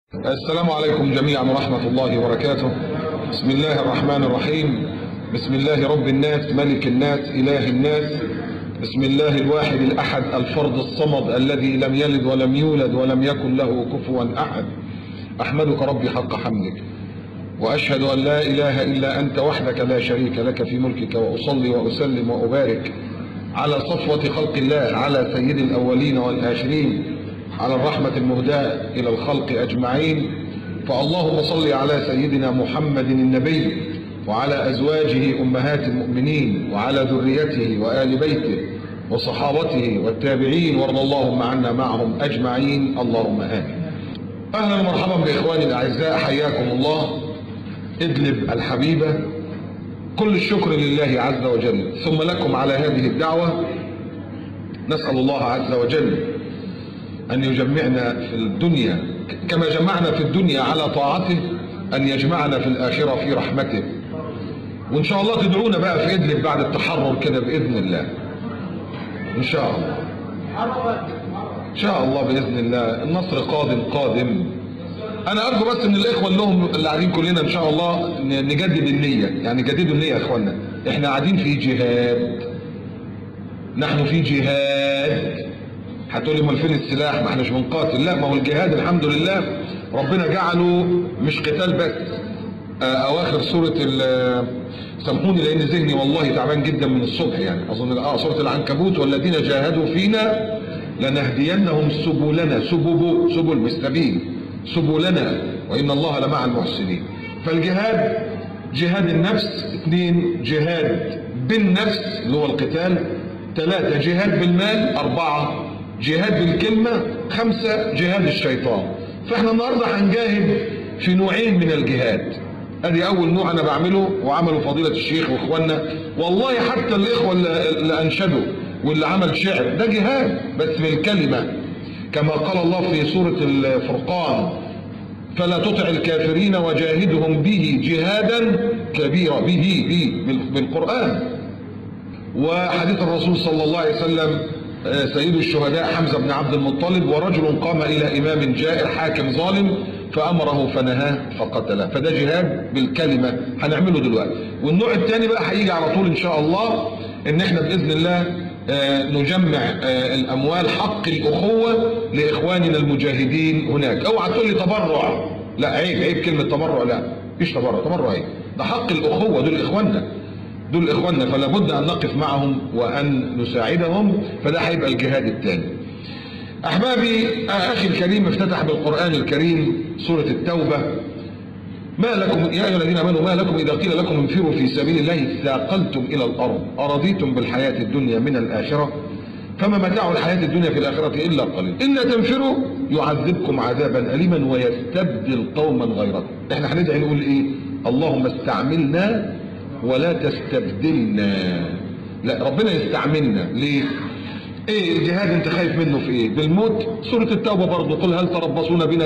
السلام عليكم جميعا ورحمة الله وبركاته. بسم الله الرحمن الرحيم. بسم الله رب الناس ملك الناس إله الناس. بسم الله الواحد الأحد الفرد الصمد الذي لم يلد ولم يولد ولم يكن له كفوا أحد. أحمدك ربي حق حمدك، وأشهد أن لا إله إلا أنت وحدك لا شريك لك في ملكك، وأصلي وأسلم وأبارك على صفوة خلق الله، على سيد الأولين والآخرين، على الرحمة المهداة إلى الخلق أجمعين. فاللهم صل على سيدنا محمد النبي وعلى أزواجه أمهات المؤمنين وعلى ذريته وآل بيته وصحابته والتابعين، وارض اللهم عنا معهم أجمعين، اللهم آمين. أهلا ومرحبا بإخواني الأعزاء، حياكم الله. إدلب الحبيبة، كل الشكر لله عز وجل، ثم لكم على هذه الدعوة. نسأل الله عز وجل أن يجمعنا في الدنيا كما جمعنا في الدنيا على طاعته، أن يجمعنا في الآخرة في رحمته. وإن شاء الله تدعونا بقى في إدلب بعد التحرر كده بإذن الله، إن شاء الله، إن شاء الله بإذن الله. النصر قادم. أنا أرجو بس إن الإخوة اللي قاعدين كلنا إن شاء الله نجدد النية، يعني جددوا النية يا إخوانا. إحنا قاعدين في جهاد، نحن في جهاد. هتقولي امال فين السلاح؟ ما احناش بنقاتل. لا، ما هو الجهاد الحمد لله ربنا جعله مش قتال بس. اواخر سوره سامحوني لان ذهني والله تعبان جدا من الصبح، يعني اظن سوره العنكبوت، والذين جاهدوا فينا لنهدينهم سبلنا. سبل بالسبيل، سبلنا وان الله لمع المحسنين. فالجهاد جهاد النفس، 2 جهاد بالنفس اللي هو القتال، 3 جهاد بالمال، 4 جهاد بالكلمة، 5 جهاد الشيطان. فاحنا النهاردة هنجاهد في نوعين من الجهاد. ادي اول نوع انا بعمله وعمله فضيلة الشيخ واخواننا، والله حتى الاخوة اللي انشدوا واللي عمل شعر، ده جهاد بس بالكلمة، كما قال الله في سورة الفرقان: فلا تطع الكافرين وجاهدهم به جهادا كبيرا. بالقرآن. وحديث الرسول صلى الله عليه وسلم: سيد الشهداء حمزة بن عبد المطلب: ورجل قام إلى إمام جائر حاكم ظالم فأمره فنهاه فقتله. فده جهاد بالكلمة هنعمله دلوقتي. والنوع الثاني بقى هيجي على طول إن شاء الله، إن إحنا بإذن الله نجمع الأموال حق الأخوة لإخواننا المجاهدين هناك. اوعى تقول لي تبرع، لا، عيب كلمة تبرع، لا مفيش تبرع عيب، ده حق الأخوة، دول إخواننا، فلا بد أن نقف معهم وأن نساعدهم. فده هيبقى الجهاد الثاني. أحبابي، أخي الكريم افتتح بالقرآن الكريم سورة التوبة: ما لكم يا أيها الذين آمنوا ما لكم إذا قيل لكم انفروا في سبيل الله ثاقلتم إلى الأرض أرضيتم بالحياة الدنيا من الآخرة فما متاع الحياة الدنيا في الآخرة إلا قليل إلا تنفروا يعذبكم عذابا أليما ويستبدل قوما غيركم. احنا هندعي نقول إيه؟ اللهم استعملنا ولا تستبدلنا. لا، ربنا يستعملنا. ليه؟ ايه الجهاد انت خايف منه في ايه؟ بالموت. سورة التوبة برضه: قل هل تربصون بنا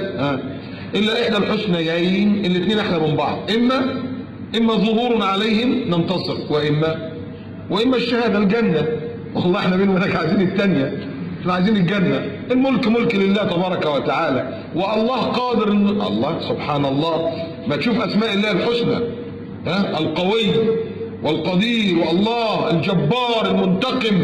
الا احدى الحسنيين، الاثنين احلى من بعض، اما ظهور عليهم ننتصر، واما الشهادة الجنة. والله احنا بين وهناك عايزين الثانية، احنا عايزين الجنة. الملك ملك لله تبارك وتعالى، والله قادر. الله سبحان الله، ما تشوف اسماء الله الحسنى: القوي والقدير والله الجبار المنتقم.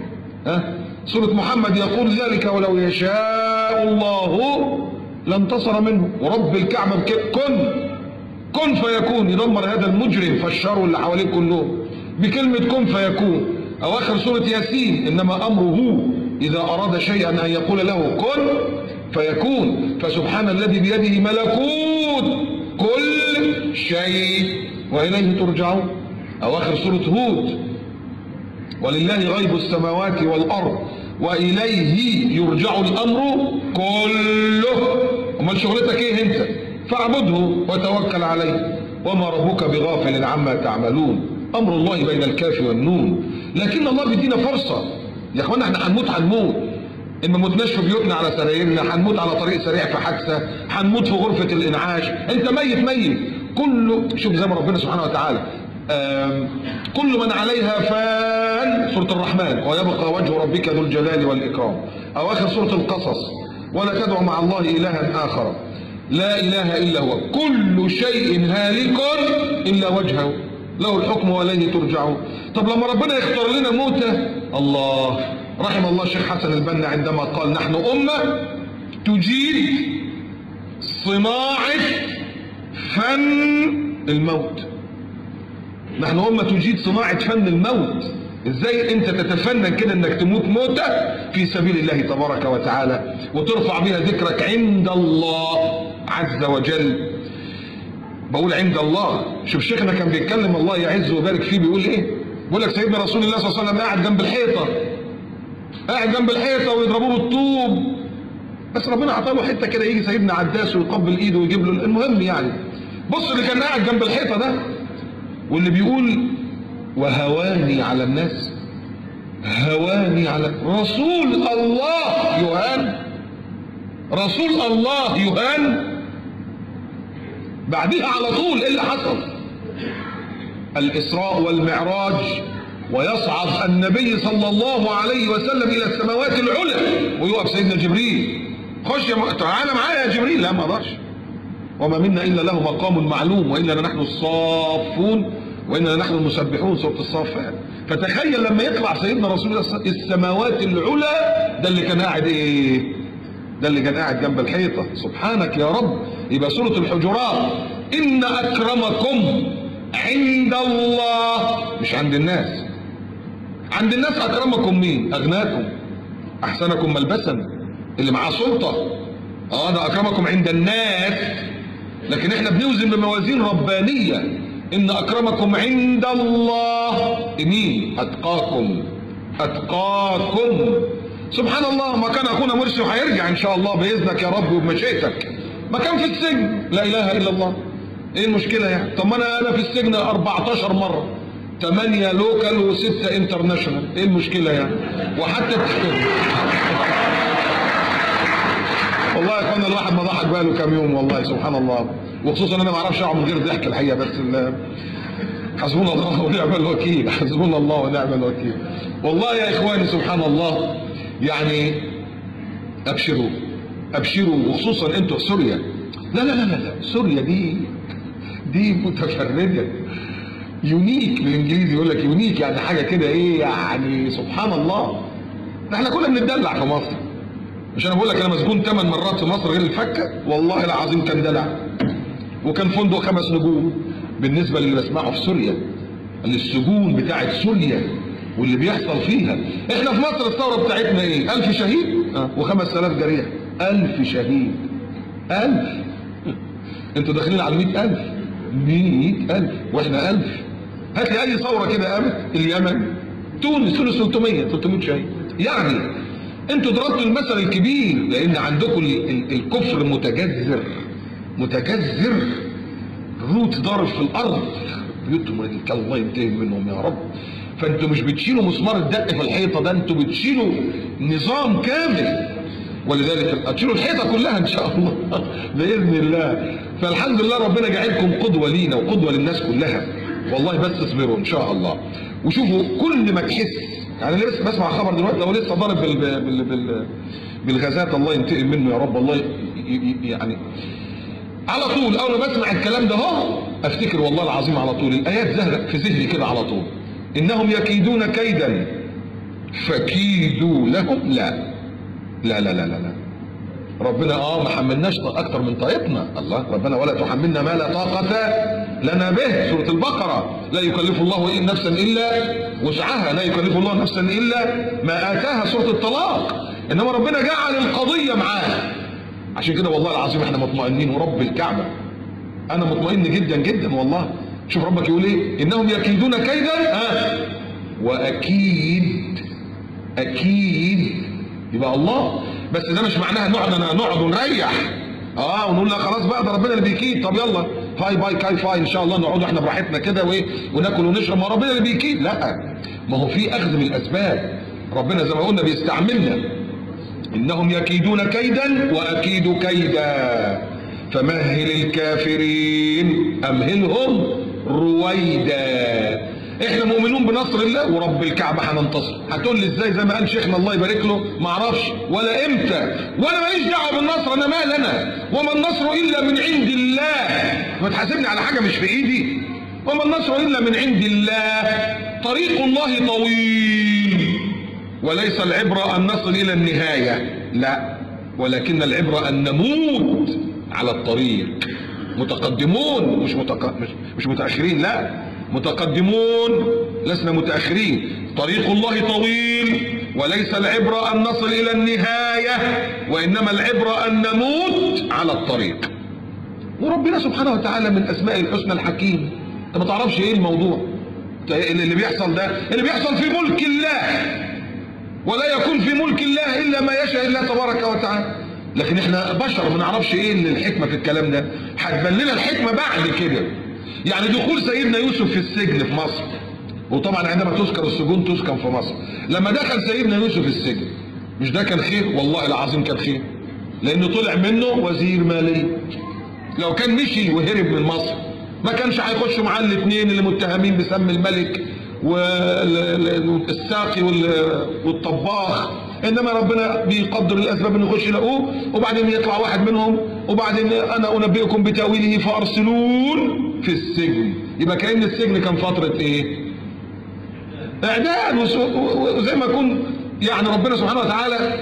سورة محمد يقول ذلك: ولو يشاء الله لانتصر منه. ورب الكعبة كن فيكون، يدمر هذا المجرم فالشر اللي حواليه كلهم بكلمة كن فيكون. أواخر سورة ياسين: إنما أمره إذا أراد شيئا أن يقول له كن فيكون. فسبحان الذي بيده ملكوت كل شيء وإليه ترجعون. أواخر سورة هود: ولله غيب السماوات والأرض وإليه يرجع الأمر كله. أمال شغلتك إيه أنت؟ فاعبده وتوكل عليه وما ربك بغافل عما تعملون. أمر الله بين الكاف والنون. لكن الله بيدينا فرصة يا إخوانا. إحنا هنموت إن ما متناش في بيوتنا على سرايرنا، هنموت على طريق سريع في حادثة، هنموت في غرفة الإنعاش. أنت ميت كله. شوف زي ما ربنا سبحانه وتعالى: كل من عليها فان، سورة الرحمن: ويبقى وجه ربك ذو الجلال والإكرام. أواخر سورة القصص: ولا تدعو مع الله إلها آخر لا اله الا هو، كل شيء هالك الا وجهه له الحكم واليه ترجعون. طب لما ربنا يختار لنا موتة، الله رحم الله الشيخ حسن البنا عندما قال نحن امه تجيد صناعه فن الموت. نحن امه تجيد صناعه فن الموت. ازاي انت تتفنن كده انك تموت موتة في سبيل الله تبارك وتعالى وترفع بها ذكرك عند الله عز وجل. بقول عند الله. شوف شيخنا كان بيتكلم الله يعزه ويبارك فيه بيقول ايه؟ بيقول لك سيدنا رسول الله صلى الله عليه وسلم قاعد جنب الحيطه، قاعد جنب الحيطه ويضربوه بالطوب، بس ربنا عطاه له حته كده يجي سيدنا عداس ويقبل ايده ويجيب له. المهم يعني بص اللي كان قاعد جنب الحيطه ده واللي بيقول وهواني على الناس، هواني على رسول الله يهان، رسول الله يهان. بعدها على طول ايه اللي حصل؟ الإسراء والمعراج، ويصعد النبي صلى الله عليه وسلم إلى السماوات العلى ويقف سيدنا جبريل، خش تعالى معايا يا جبريل. لا ما اقدرش، وما منا إلا له مقام معلوم وإننا نحن الصافون وإننا نحن المسبحون، سورة الصافات. فتخيل لما يطلع سيدنا رسول الله السماوات العلى، ده اللي كان قاعد ايه؟ ده اللي كان قاعد جنب الحيطة. سبحانك يا رب. يبقى سورة الحجرات إن أكرمكم عند الله، مش عند الناس. عند الناس أكرمكم مين؟ أغناكم، أحسنكم ملبسا، اللي معاه سلطة. ده أكرمكم عند الناس، لكن احنا بنوزن بموازين ربانية. إن أكرمكم عند الله مين؟ أتقاكم، أتقاكم. سبحان الله. ما كان أخونا مرسي وهيرجع إن شاء الله بإذنك يا رب وبمشيئتك، ما كان في السجن. لا إله إلا الله. إيه المشكلة يعني؟ طب ما أنا في السجن 14 مرة، 8 لوكال و6 انترناشونال، إيه المشكلة يعني؟ وحتى والله يا اخوانا الواحد ما ضحك بقى له كام يوم والله. سبحان الله. وخصوصا انا ما اعرفش اقعد من غير ضحك الحقيقه، بس حسبنا الله ونعم الوكيل، حسبنا الله ونعم الوكيل. والله يا اخواني سبحان الله. يعني ابشروا ابشروا، وخصوصا انتوا في سوريا. لا لا لا لا، سوريا دي متفرده، يونيك. بالانجليزي يقول لك يونيك، يعني حاجه كده ايه يعني. سبحان الله. احنا كنا بنتدلع في مصر. مش انا بقول لك انا مسجون 8 مرات في مصر غير الفكه، والله العظيم كان دلع. وكان فندق 5 نجوم. بالنسبه للي بسمعه في سوريا، السجون بتاعت سوريا واللي بيحصل فيها. احنا في مصر الثوره بتاعتنا ايه؟ 1000 شهيد و5000 جريح. 1000 شهيد، 1000. انتوا داخلين على 100,000، 100,000 واحنا 1000. هات لي اي ثوره كده قامت. اليمن، تونس 300 شهيد. يعني انتوا ضربتوا المثل الكبير، لان عندكم الكفر متجذر روت ضارب في الارض. بيوتهم الله ينتهي منهم يا رب. فانتوا مش بتشيلوا مسمار الدق في الحيطه، ده انتوا بتشيلوا نظام كامل. ولذلك هتشيلوا الحيطه كلها ان شاء الله باذن الله. فالحمد لله ربنا جعلكم قدوه لينا وقدوه للناس كلها. والله بس اصبروا ان شاء الله. وشوفوا كل ما تحس، يعني انا لسه بسمع خبر دلوقتي لو لسه ضارب بالغازات، الله ينتقم منه يا رب. الله يعني على طول اول ما بسمع الكلام ده افتكر والله العظيم على طول الايات زهرت في ذهني كده على طول. انهم يكيدون كيدا فكيدوا لهم. لا لا لا لا لا، ربنا ما حملناش اكتر من طاقتنا. الله ربنا ولا تحملنا ما لا طاقه لنا به، سوره البقره. لا يكلف الله نفسا الا وسعها، لا يكلف الله نفسا الا ما اتاها، سوره الطلاق. انما ربنا جعل القضيه معاه. عشان كده والله العظيم احنا مطمئنين، ورب الكعبه انا مطمئن جدا جدا والله. شوف ربك يقول ايه؟ انهم يكيدون كيدا واكيد يبقى الله. بس ده مش معناها نقعد ونريح ونقول لا خلاص بقى ده ربنا اللي بيكيد. طب يلا هاي باي كاي فاي ان شاء الله نقعد احنا براحتنا كده وناكل ونشرب، ما ربنا اللي بيكيد. لا، ما هو في اخذ من الاسباب. ربنا زي ما قلنا بيستعملنا. انهم يكيدون كيدا واكيد كيدا فمهل الكافرين امهلهم رويدا. احنا مؤمنون بنصر الله ورب الكعبة هننتصر. هتقول لي ازاي؟ زي ما قال شيخنا الله يبارك له، ما اعرفش ولا امتى، وانا ماليش دعوه بالنصر، انا مال انا، وما النصر الا من عند الله. ما تحاسبني على حاجه مش في ايدي. وما النصر الا من عند الله. طريق الله طويل، وليس العبره ان نصل الى النهايه، لا، ولكن العبره ان نموت على الطريق. متقدمون مش متاخرين، لا، متقدمون لسنا متأخرين. طريق الله طويل، وليس العبرة أن نصل إلى النهاية، وإنما العبرة أن نموت على الطريق. وربنا سبحانه وتعالى من أسماء الحسنى الحكيم. أنت ما تعرفش إيه الموضوع اللي بيحصل ده، اللي بيحصل في ملك الله، ولا يكون في ملك الله إلا ما يشاء الله تبارك وتعالى. لكن إحنا بشر ما نعرفش إيه اللي الحكمة في الكلام ده. هتبان لنا الحكمة بعد كده. يعني دخول سيدنا يوسف في السجن في مصر، وطبعا عندما تذكر السجون تسكن في مصر. لما دخل سيدنا يوسف السجن، مش ده كان خير؟ والله العظيم كان خير، لانه طلع منه وزير مالية. لو كان مشي وهرب من مصر ما كانش هيخشوا معاه الاثنين اللي متهمين بسم الملك والساقي والطباخ. انما ربنا بيقدر الاسباب انه يخش يلاقوه، وبعدين يطلع واحد منهم، وبعدين انا انبئكم بتاويله فارسلون في السجن. يبقى كأن السجن كان فترة ايه؟ اعداد. وزي ما يكون يعني ربنا سبحانه وتعالى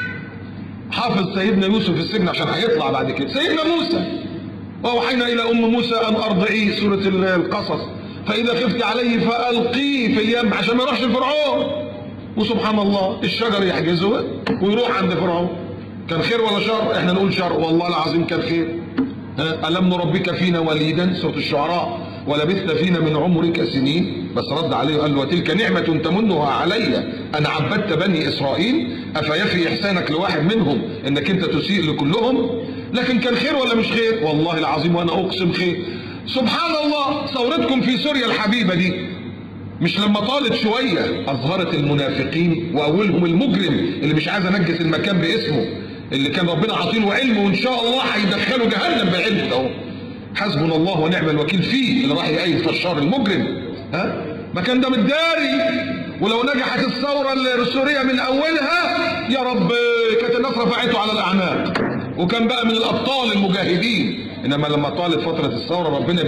حافظ سيدنا يوسف في السجن عشان هيطلع بعد كده. سيدنا موسى، واوحينا الى ام موسى ان ارضعيه، سورة القصص، فاذا خفت عليه فالقيه في اليم عشان ما يروحش لفرعون. وسبحان الله الشجر يحجزه ويروح عند فرعون. كان خير ولا شر؟ احنا نقول شر، والله العظيم كان خير. ألم نربك فينا وليدا، سورة الشعراء، ولبثت فينا من عمرك سنين. بس رد عليه وقال له وتلك نعمة تمنها علي أن عبدت بني إسرائيل، أفيفي إحسانك لواحد منهم إنك أنت تسيء لكلهم. لكن كان خير ولا مش خير؟ والله العظيم وأنا أقسم خير. سبحان الله، ثورتكم في سوريا الحبيبة دي مش لما طالت شوية أظهرت المنافقين، وأولهم المجرم اللي مش عايز أنجس المكان باسمه، اللي كان ربنا عاطيله علم وان شاء الله هيدخله جهنم بعلم اهو. حسبنا الله ونعم الوكيل فيه اللي راح يقيد فشار المجرم. ما كان ده متداري. ولو نجحت الثوره السوريه من اولها يا رب كانت الناس رفعته على الاعناق، وكان بقى من الابطال المجاهدين. انما لما طالت فتره الثوره ربنا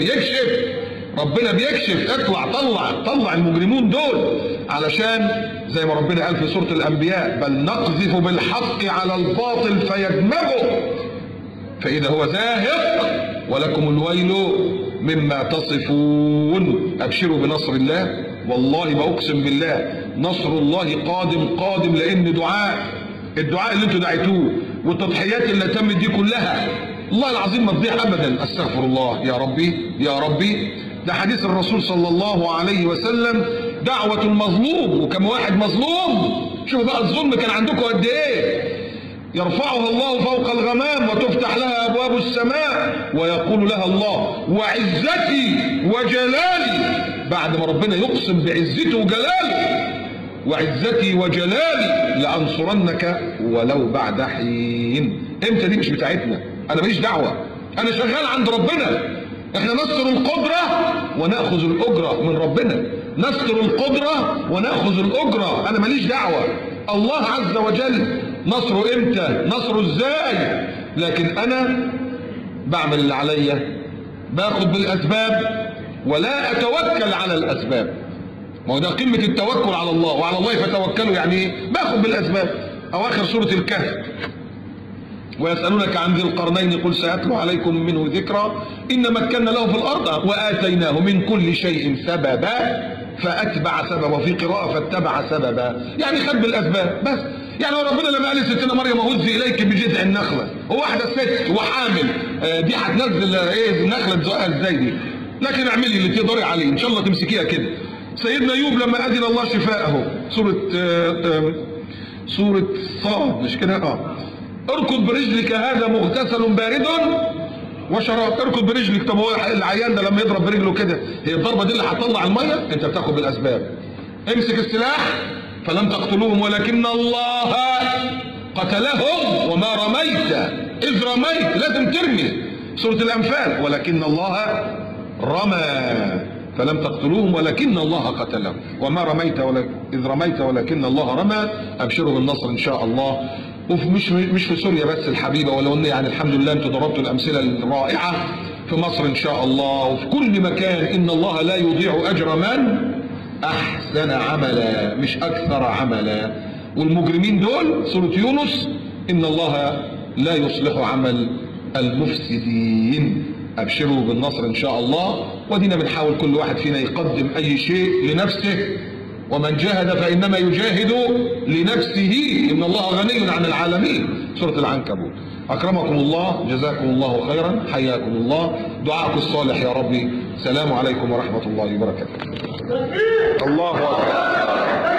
بيكشف. طلع المجرمون دول، علشان زي ما ربنا قال في سورة الأنبياء بل نقذف بالحق على الباطل فيدمغه فإذا هو زاهق ولكم الويل مما تصفون. أبشروا بنصر الله. والله بأقسم بالله نصر الله قادم، لأن الدعاء اللي انتوا دعيتوه والتضحيات اللي تمت دي كلها والله العظيم ما تضيع أبدا. أستغفر الله يا ربي. ده حديث الرسول صلى الله عليه وسلم، دعوة المظلوم. وكم واحد مظلوم، شوفوا بقى الظلم كان عندكم قد ايه. يرفعها الله فوق الغمام وتفتح لها ابواب السماء ويقول لها الله وعزتي وجلالي، بعد ما ربنا يقسم بعزته وجلاله، وعزتي وجلالي لأنصرنك ولو بعد حين. امتى؟ دي مش بتاعتنا، انا ماليش دعوة، انا شغال عند ربنا. احنا نستر القدرة ونأخذ الأجرة من ربنا، نستر القدرة ونأخذ الأجرة، أنا ماليش دعوة. الله عز وجل نصره إمتى، نصره إزاي، لكن أنا بعمل اللي عليا، باخد بالأسباب ولا أتوكل على الأسباب. ما هو ده قمة التوكل على الله، وعلى الله فتوكلوا. يعني إيه؟ باخد بالأسباب. أواخر سورة الكهف ويسألونك عن ذي القرنين قل سأتلو عليكم منه ذكرى إن مكنا له في الأرض وآتيناه من كل شيء سببا فأتبع سببا، وفي قراءة فاتبع سببا، يعني خد بالأسباب بس. يعني ربنا لما قال لستنا مريم هزي إليك بجذع النخلة، وواحدة ست وحامل دي هتنزل ايه النخلة تزقها ازاي دي؟ لكن اعملي اللي تقدري عليه، ان شاء الله تمسكيها كده. سيدنا أيوب لما أذن الله شفاءه، سورة صاد مش كده؟ اركض برجلك هذا مغتسل بارد وشراب. اركض برجلك. طب هو العيان ده لما يضرب برجله كده، هي الضربه دي اللي هتطلع الميه؟ انت بتاخد بالاسباب. امسك السلاح فلم تقتلوهم ولكن الله قتلهم وما رميت اذ رميت. لازم ترمي. سوره الانفال ولكن الله رمى فلم تقتلوهم ولكن الله قتلهم وما رميت إذ رميت ولكن الله رمى. أبشروا بالنصر إن شاء الله. مش في سوريا بس الحبيبة، ولو أن يعني الحمد لله أنتم ضربتوا الأمثلة الرائعة. في مصر إن شاء الله وفي كل مكان. إن الله لا يضيع أجر من أحسن عملا، مش أكثر عملا. والمجرمين دول سورة يونس إن الله لا يصلح عمل المفسدين. أبشروا بالنصر إن شاء الله. ودينا بنحاول كل واحد فينا يقدم أي شيء لنفسه، ومن جاهد فإنما يجاهد لنفسه إن الله غني عن العالمين. سورة العنكبوت. أكرمكم الله، جزاكم الله خيرا، حياكم الله، دعاءكم الصالح يا ربي. السلام عليكم ورحمة الله وبركاته. الله أكبر.